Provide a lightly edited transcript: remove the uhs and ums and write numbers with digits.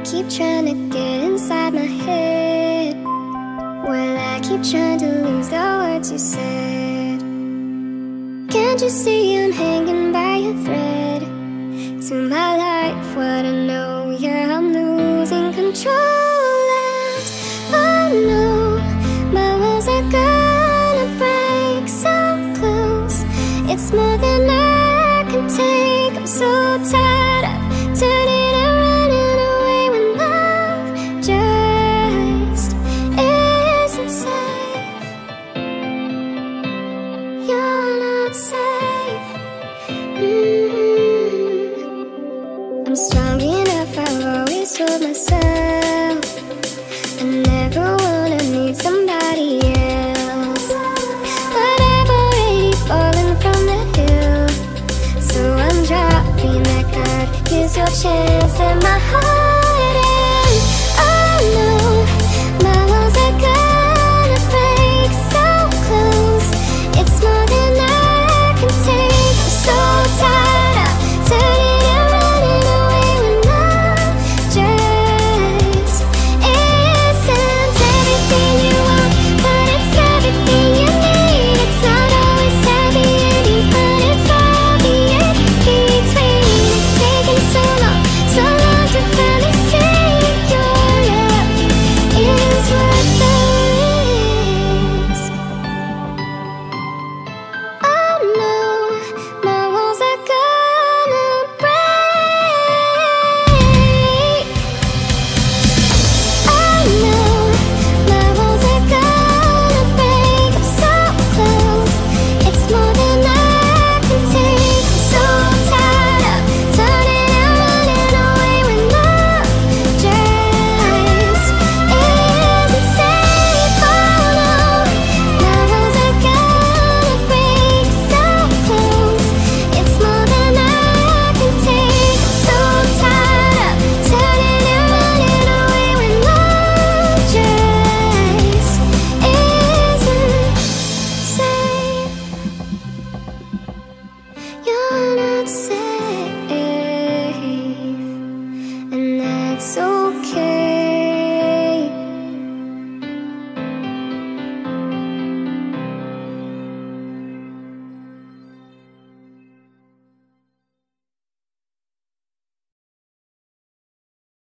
keep trying to get inside my head, while I keep trying to lose the words you said. Can't you see I'm hanging by a thread to my life? What I know, yeah, I'm losing control. And oh no, my walls are gonna break so close. It's more than I can take. I'm so tired of turning and running away when love just isn't safe. You're not safe. I'm strong enough, I've always told myself I never wanna need somebody else. But I've already fallen from the hill, so I'm dropping that card. Here's your chance, and my heart